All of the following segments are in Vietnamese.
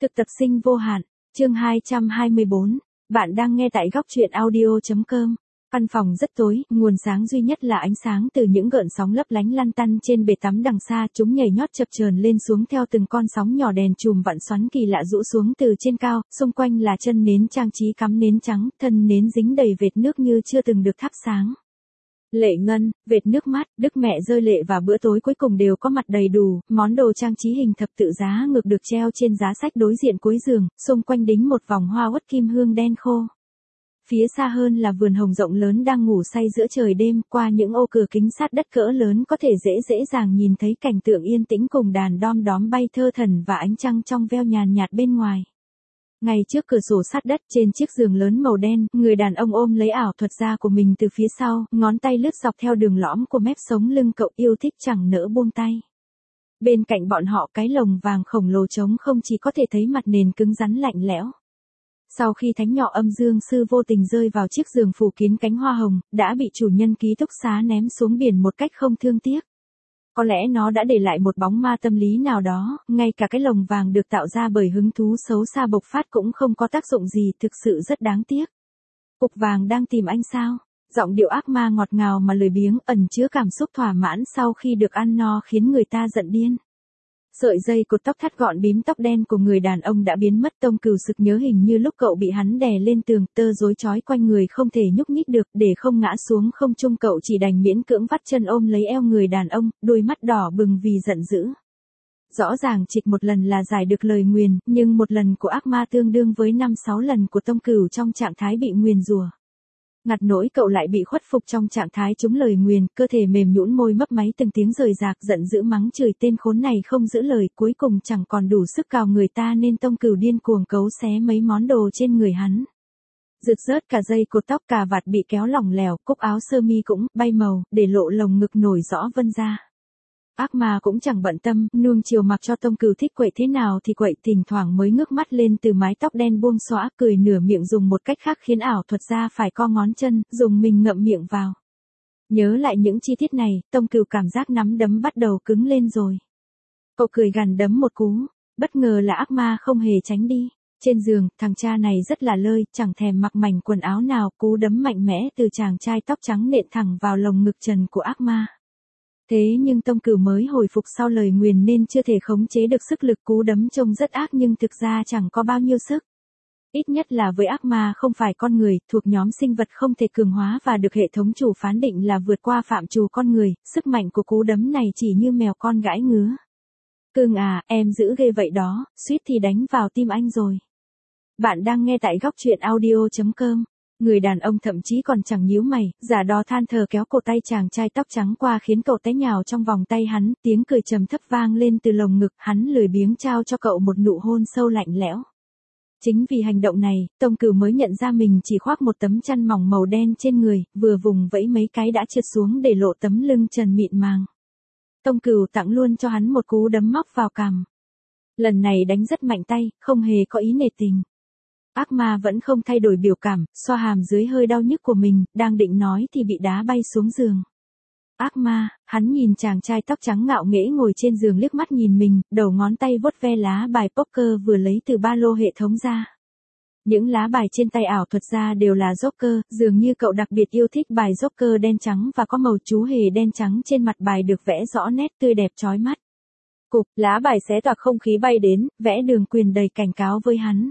Thực tập sinh vô hạn, chương 224, bạn đang nghe tại góc truyện audio.com. Căn phòng rất tối, nguồn sáng duy nhất là ánh sáng từ những gợn sóng lấp lánh lăn tăn trên bể tắm đằng xa, chúng nhảy nhót chập chờn lên xuống theo từng con sóng nhỏ, đèn chùm vặn xoắn kỳ lạ rũ xuống từ trên cao, xung quanh là chân nến trang trí cắm nến trắng, thân nến dính đầy vệt nước như chưa từng được thắp sáng. Lệ ngân, vệt nước mắt, Đức Mẹ rơi lệ và bữa tối cuối cùng đều có mặt đầy đủ, món đồ trang trí hình thập tự giá ngược được treo trên giá sách đối diện cuối giường, xung quanh đính một vòng hoa uất kim hương đen khô. Phía xa hơn là vườn hồng rộng lớn đang ngủ say giữa trời đêm, qua những ô cửa kính sát đất cỡ lớn có thể dễ dàng nhìn thấy cảnh tượng yên tĩnh cùng đàn đom đóm bay thơ thẩn và ánh trăng trong veo nhàn nhạt bên ngoài. Ngay trước cửa sổ sát đất trên chiếc giường lớn màu đen, người đàn ông ôm lấy ảo thuật gia của mình từ phía sau, ngón tay lướt dọc theo đường lõm của mép sống lưng cậu yêu thích chẳng nỡ buông tay. Bên cạnh bọn họ cái lồng vàng khổng lồ trống không chỉ có thể thấy mặt nền cứng rắn lạnh lẽo. Sau khi thánh nhỏ âm dương sư vô tình rơi vào chiếc giường phủ kín cánh hoa hồng, đã bị chủ nhân ký túc xá ném xuống biển một cách không thương tiếc. Có lẽ nó đã để lại một bóng ma tâm lý nào đó, ngay cả cái lồng vàng được tạo ra bởi hứng thú xấu xa bộc phát cũng không có tác dụng gì, thực sự rất đáng tiếc. Cục vàng đang tìm anh sao? Giọng điệu ác ma ngọt ngào mà lười biếng, ẩn chứa cảm xúc thỏa mãn sau khi được ăn no khiến người ta giận điên. Sợi dây cột tóc thắt gọn bím tóc đen của người đàn ông đã biến mất. Tông Cửu sực nhớ hình như lúc cậu bị hắn đè lên tường, tơ rối trói quanh người không thể nhúc nhích được, để không ngã xuống không trung cậu chỉ đành miễn cưỡng vắt chân ôm lấy eo người đàn ông, đôi mắt đỏ bừng vì giận dữ. Rõ ràng chỉ một lần là giải được lời nguyền, nhưng một lần của ác ma tương đương với 5-6 lần của Tông Cửu trong trạng thái bị nguyền rủa. Ngặt nỗi cậu lại bị khuất phục trong trạng thái trúng lời nguyền, cơ thể mềm nhũn, môi mấp máy từng tiếng rời rạc, giận dữ mắng chửi tên khốn này không giữ lời, cuối cùng chẳng còn đủ sức cào người ta nên Tông Cửu điên cuồng cấu xé mấy món đồ trên người hắn. Rượt rớt cả dây cột tóc, cà vạt bị kéo lỏng lẻo, cúc áo sơ mi cũng bay màu, để lộ lồng ngực nổi rõ vân ra. Ác ma cũng chẳng bận tâm, nuông chiều mặc cho Tông Cửu thích quậy thế nào thì quậy, thỉnh thoảng mới ngước mắt lên từ mái tóc đen buông xõa, cười nửa miệng dùng một cách khác khiến ảo thuật gia phải co ngón chân, dùng mình ngậm miệng vào. Nhớ lại những chi tiết này, Tông Cửu cảm giác nắm đấm bắt đầu cứng lên rồi. Cậu cười gằn đấm một cú, bất ngờ là ác ma không hề tránh đi. Trên giường, thằng cha này rất là lơi, chẳng thèm mặc mảnh quần áo nào, cú đấm mạnh mẽ từ chàng trai tóc trắng nện thẳng vào lồng ngực trần của ác ma. Thế nhưng Tông Cửu mới hồi phục sau lời nguyền nên chưa thể khống chế được sức lực, cú đấm trông rất ác nhưng thực ra chẳng có bao nhiêu sức. Ít nhất là với ác ma không phải con người, thuộc nhóm sinh vật không thể cường hóa và được hệ thống chủ phán định là vượt qua phạm trù con người, sức mạnh của cú đấm này chỉ như mèo con gãi ngứa. Cưng à, em dữ ghê vậy đó, suýt thì đánh vào tim anh rồi. Bạn đang nghe tại góc truyện audio.com. Người đàn ông thậm chí còn chẳng nhíu mày, giả đò than thở kéo cổ tay chàng trai tóc trắng qua khiến cậu té nhào trong vòng tay hắn, tiếng cười trầm thấp vang lên từ lồng ngực, hắn lười biếng trao cho cậu một nụ hôn sâu lạnh lẽo. Chính vì hành động này, Tông Cửu mới nhận ra mình chỉ khoác một tấm chăn mỏng màu đen trên người, vừa vùng vẫy mấy cái đã trượt xuống để lộ tấm lưng trần mịn màng. Tông Cửu tặng luôn cho hắn một cú đấm móc vào cằm. Lần này đánh rất mạnh tay, không hề có ý nể tình. Ác ma vẫn không thay đổi biểu cảm, xoa hàm dưới hơi đau nhức của mình, đang định nói thì bị đá bay xuống giường. Ác ma, hắn nhìn chàng trai tóc trắng ngạo nghễ ngồi trên giường liếc mắt nhìn mình, đầu ngón tay vuốt ve lá bài poker vừa lấy từ ba lô hệ thống ra. Những lá bài trên tay ảo thuật gia đều là Joker, dường như cậu đặc biệt yêu thích bài Joker đen trắng và có màu chú hề đen trắng trên mặt bài được vẽ rõ nét tươi đẹp chói mắt. Cục, lá bài xé toạc không khí bay đến, vẽ đường quyền đầy cảnh cáo với hắn.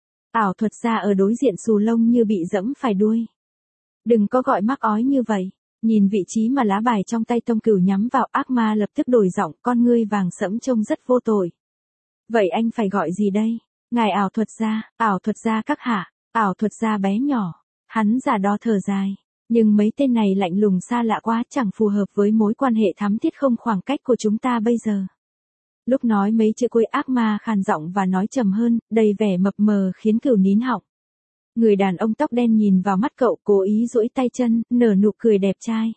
Ảo thuật gia ở đối diện xù lông như bị dẫm phải đuôi. Đừng có gọi mắc ói như vậy. Nhìn vị trí mà lá bài trong tay Tông Cửu nhắm vào, ác ma lập tức đổi giọng, con ngươi vàng sẫm trông rất vô tội. Vậy anh phải gọi gì đây? Ngài ảo thuật gia các hạ, ảo thuật gia bé nhỏ. Hắn giả đo thở dài. Nhưng mấy tên này lạnh lùng xa lạ quá, chẳng phù hợp với mối quan hệ thắm thiết không khoảng cách của chúng ta bây giờ. Lúc nói mấy chữ cuối, ác ma khàn giọng và nói trầm hơn, đầy vẻ mập mờ khiến Cửu nín họng. Người đàn ông tóc đen nhìn vào mắt cậu, cố ý duỗi tay chân, nở nụ cười đẹp trai.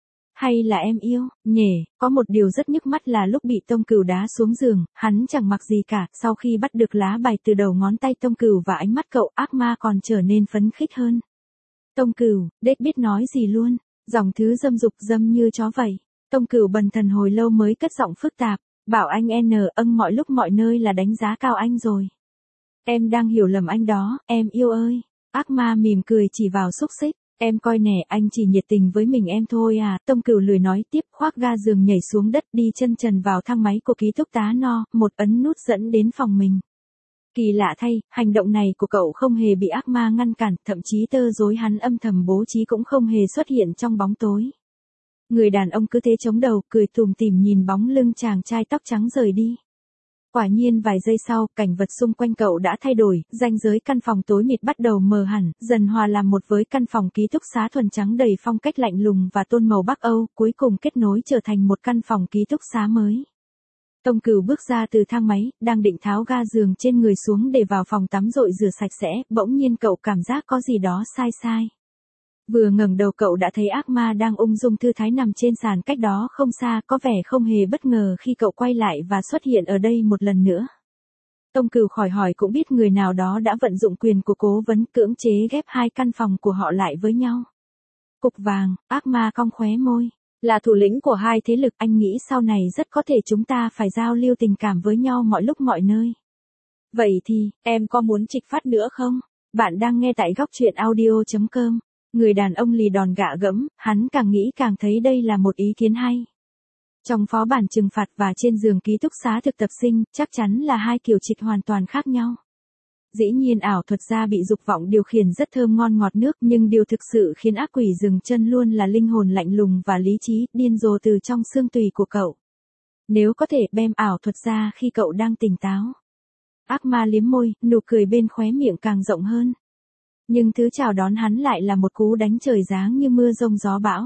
Hay là em yêu, nhỉ? Có một điều rất nhức mắt là lúc bị Tông Cửu đá xuống giường, hắn chẳng mặc gì cả, sau khi bắt được lá bài từ đầu ngón tay Tông Cửu và ánh mắt cậu, ác ma còn trở nên phấn khích hơn. Tông Cửu, đếch biết nói gì luôn, dòng thứ dâm dục dâm như chó vậy. Tông Cửu bần thần hồi lâu mới cất giọng phức tạp. Bảo anh mọi lúc mọi nơi là đánh giá cao anh rồi. Em đang hiểu lầm anh đó, em yêu ơi. Ác ma mỉm cười chỉ vào xúc xích. Em coi nè, anh chỉ nhiệt tình với mình em thôi à. Tông Cửu lười nói tiếp, khoác ga giường nhảy xuống đất, đi chân trần vào thang máy của ký túc tá No, một ấn nút dẫn đến phòng mình. Kỳ lạ thay, hành động này của cậu không hề bị ác ma ngăn cản, thậm chí tơ rối hắn âm thầm bố trí cũng không hề xuất hiện trong bóng tối. Người đàn ông cứ thế chống đầu, cười tủm tỉm nhìn bóng lưng chàng trai tóc trắng rời đi. Quả nhiên vài giây sau, cảnh vật xung quanh cậu đã thay đổi, ranh giới căn phòng tối mịt bắt đầu mờ hẳn, dần hòa làm một với căn phòng ký túc xá thuần trắng đầy phong cách lạnh lùng và tôn màu Bắc Âu, cuối cùng kết nối trở thành một căn phòng ký túc xá mới. Tông Cửu bước ra từ thang máy, đang định tháo ga giường trên người xuống để vào phòng tắm rội rửa sạch sẽ, bỗng nhiên cậu cảm giác có gì đó sai sai. Vừa ngẩng đầu cậu đã thấy ác ma đang ung dung thư thái nằm trên sàn cách đó không xa, có vẻ không hề bất ngờ khi cậu quay lại và xuất hiện ở đây một lần nữa. Tông Cửu khỏi hỏi cũng biết người nào đó đã vận dụng quyền của cố vấn cưỡng chế ghép hai căn phòng của họ lại với nhau. Cục vàng, ác ma cong khóe môi. Là thủ lĩnh của hai thế lực, anh nghĩ sau này rất có thể chúng ta phải giao lưu tình cảm với nhau mọi lúc mọi nơi. Vậy thì, em có muốn trịch phát nữa không? Bạn đang nghe tại góc truyện audio.com. Người đàn ông lì đòn gạ gẫm, hắn càng nghĩ càng thấy đây là một ý kiến hay. Trong phó bản trừng phạt và trên giường ký túc xá thực tập sinh, chắc chắn là hai kiểu trịch hoàn toàn khác nhau. Dĩ nhiên ảo thuật gia bị dục vọng điều khiển rất thơm ngon ngọt nước, nhưng điều thực sự khiến ác quỷ dừng chân luôn là linh hồn lạnh lùng và lý trí, điên rồ từ trong xương tùy của cậu. Nếu có thể bem ảo thuật gia khi cậu đang tỉnh táo. Ác ma liếm môi, nụ cười bên khóe miệng càng rộng hơn. Nhưng thứ chào đón hắn lại là một cú đánh trời giáng như mưa rông gió bão.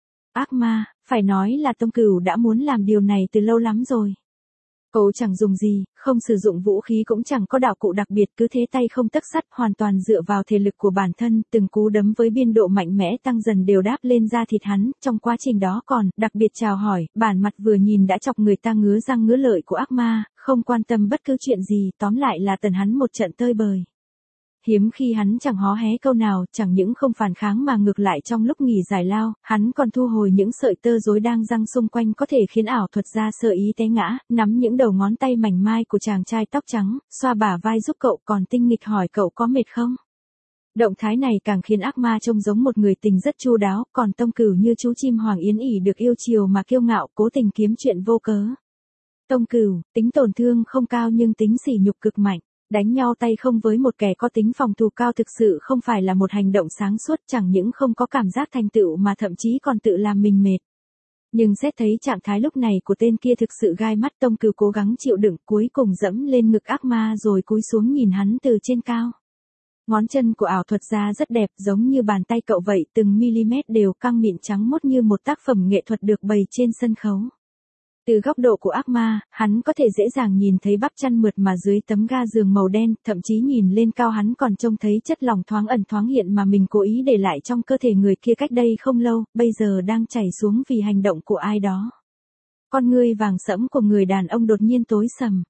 Ác ma, phải nói là Tông Cửu đã muốn làm điều này từ lâu lắm rồi. Cậu chẳng dùng gì, không sử dụng vũ khí cũng chẳng có đạo cụ đặc biệt, cứ thế tay không tấc sắt, hoàn toàn dựa vào thể lực của bản thân, từng cú đấm với biên độ mạnh mẽ tăng dần đều đáp lên da thịt hắn, trong quá trình đó còn, đặc biệt chào hỏi, bản mặt vừa nhìn đã chọc người ta ngứa răng ngứa lợi của ác ma, không quan tâm bất cứ chuyện gì, tóm lại là tần hắn một trận tơi bời. Hiếm khi hắn chẳng hó hé câu nào, chẳng những không phản kháng mà ngược lại trong lúc nghỉ giải lao, hắn còn thu hồi những sợi tơ rối đang giăng xung quanh có thể khiến ảo thuật gia sơ ý té ngã, nắm những đầu ngón tay mảnh mai của chàng trai tóc trắng, xoa bả vai giúp cậu, còn tinh nghịch hỏi cậu có mệt không. Động thái này càng khiến ác ma trông giống một người tình rất chu đáo, còn Tông Cửu như chú chim hoàng yến ỉ được yêu chiều mà kiêu ngạo, cố tình kiếm chuyện vô cớ. Tông Cửu, tính tổn thương không cao nhưng tính sỉ nhục cực mạnh. Đánh nhau tay không với một kẻ có tính phòng thủ cao thực sự không phải là một hành động sáng suốt, chẳng những không có cảm giác thành tựu mà thậm chí còn tự làm mình mệt. Nhưng xét thấy trạng thái lúc này của tên kia thực sự gai mắt, Tông Cửu cố gắng chịu đựng, cuối cùng dẫm lên ngực ác ma rồi cúi xuống nhìn hắn từ trên cao. Ngón chân của ảo thuật gia rất đẹp, giống như bàn tay cậu vậy, từng mm đều căng mịn trắng mốt như một tác phẩm nghệ thuật được bày trên sân khấu. Từ góc độ của ác ma, hắn có thể dễ dàng nhìn thấy bắp chăn mượt mà dưới tấm ga giường màu đen, thậm chí nhìn lên cao hắn còn trông thấy chất lỏng thoáng ẩn thoáng hiện mà mình cố ý để lại trong cơ thể người kia cách đây không lâu, bây giờ đang chảy xuống vì hành động của ai đó. Con ngươi vàng sẫm của người đàn ông đột nhiên tối sầm.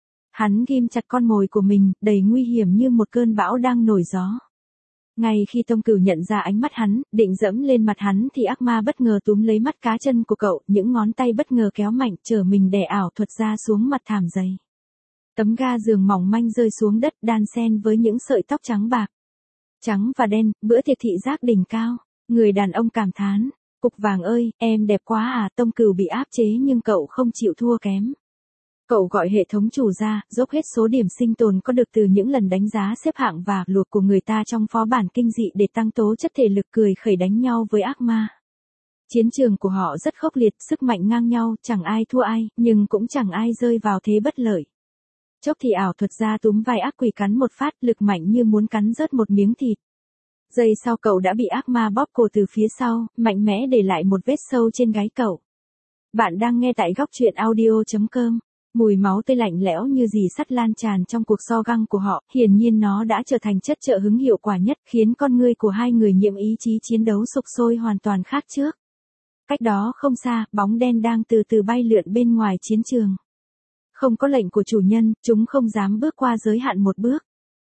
Hắn ghim chặt con mồi của mình, đầy nguy hiểm như một cơn bão đang nổi gió. Ngay khi Tông Cửu nhận ra ánh mắt hắn, định dẫm lên mặt hắn thì ác ma bất ngờ túm lấy mắt cá chân của cậu, những ngón tay bất ngờ kéo mạnh, trở mình đè ảo thuật gia xuống mặt thảm dày. Tấm ga giường mỏng manh rơi xuống đất, đan xen với những sợi tóc trắng bạc. Trắng và đen, bữa tiệc thị giác đỉnh cao. Người đàn ông cảm thán, cục vàng ơi, em đẹp quá à. Tông Cửu bị áp chế nhưng cậu không chịu thua kém. Cậu gọi hệ thống chủ ra, dốc hết số điểm sinh tồn có được từ những lần đánh giá xếp hạng và luộc của người ta trong phó bản kinh dị để tăng tố chất thể lực, cười khẩy đánh nhau với ác ma. Chiến trường của họ rất khốc liệt, sức mạnh ngang nhau, chẳng ai thua ai, nhưng cũng chẳng ai rơi vào thế bất lợi. Chốc thì ảo thuật gia túm vai ác quỷ cắn một phát, lực mạnh như muốn cắn rớt một miếng thịt. Giây sau cậu đã bị ác ma bóp cổ từ phía sau, mạnh mẽ để lại một vết sâu trên gáy cậu. Bạn đang nghe tại góc truyện audio.com. Mùi máu tươi lạnh lẽo như rỉ sắt lan tràn trong cuộc so găng của họ, hiển nhiên nó đã trở thành chất trợ hứng hiệu quả nhất, khiến con ngươi của hai người nhiễm ý chí chiến đấu sục sôi hoàn toàn khác trước. Cách đó không xa, bóng đen đang từ từ bay lượn bên ngoài chiến trường. Không có lệnh của chủ nhân, chúng không dám bước qua giới hạn một bước.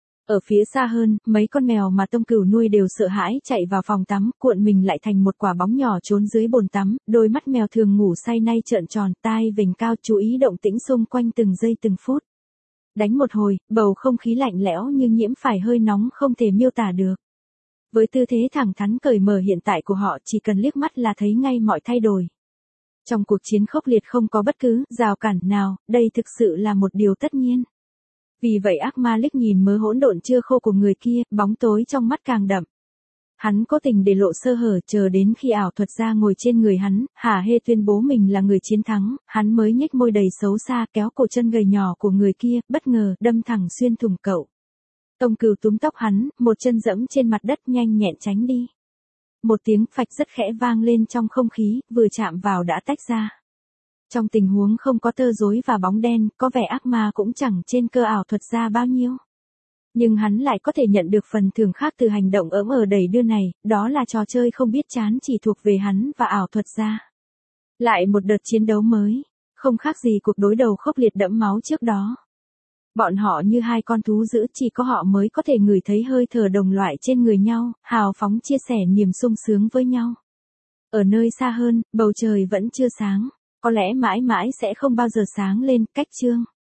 Ở phía xa hơn, mấy con mèo mà Tông Cửu nuôi đều sợ hãi chạy vào phòng tắm, cuộn mình lại thành một quả bóng nhỏ trốn dưới bồn tắm, đôi mắt mèo thường ngủ say nay trợn tròn, tai vểnh cao, chú ý động tĩnh xung quanh từng giây từng phút. Đánh một hồi, bầu không khí lạnh lẽo như nhiễm phải hơi nóng không thể miêu tả được. Với tư thế thẳng thắn cởi mở hiện tại của họ chỉ cần liếc mắt là thấy ngay mọi thay đổi. Trong cuộc chiến khốc liệt không có bất cứ rào cản nào, đây thực sự là một điều tất nhiên. Vì vậy ác ma liếc nhìn mớ hỗn độn chưa khô của người kia, bóng tối trong mắt càng đậm. Hắn cố tình để lộ sơ hở chờ đến khi ảo thuật gia ngồi trên người hắn, hả hê tuyên bố mình là người chiến thắng, hắn mới nhếch môi đầy xấu xa kéo cổ chân gầy nhỏ của người kia, bất ngờ đâm thẳng xuyên thủng cậu. Tông Cừu túm tóc hắn, một chân dẫm trên mặt đất nhanh nhẹn tránh đi. Một tiếng phạch rất khẽ vang lên trong không khí, vừa chạm vào đã tách ra. Trong tình huống không có tơ rối và bóng đen, có vẻ ác ma cũng chẳng trên cơ ảo thuật gia bao nhiêu. Nhưng hắn lại có thể nhận được phần thưởng khác từ hành động ỡm ở đẩy đưa này, đó là trò chơi không biết chán chỉ thuộc về hắn và ảo thuật gia. Lại một đợt chiến đấu mới, không khác gì cuộc đối đầu khốc liệt đẫm máu trước đó. Bọn họ như hai con thú dữ, chỉ có họ mới có thể ngửi thấy hơi thở đồng loại trên người nhau, hào phóng chia sẻ niềm sung sướng với nhau. Ở nơi xa hơn, bầu trời vẫn chưa sáng, có lẽ mãi mãi sẽ không bao giờ sáng lên, cách chương.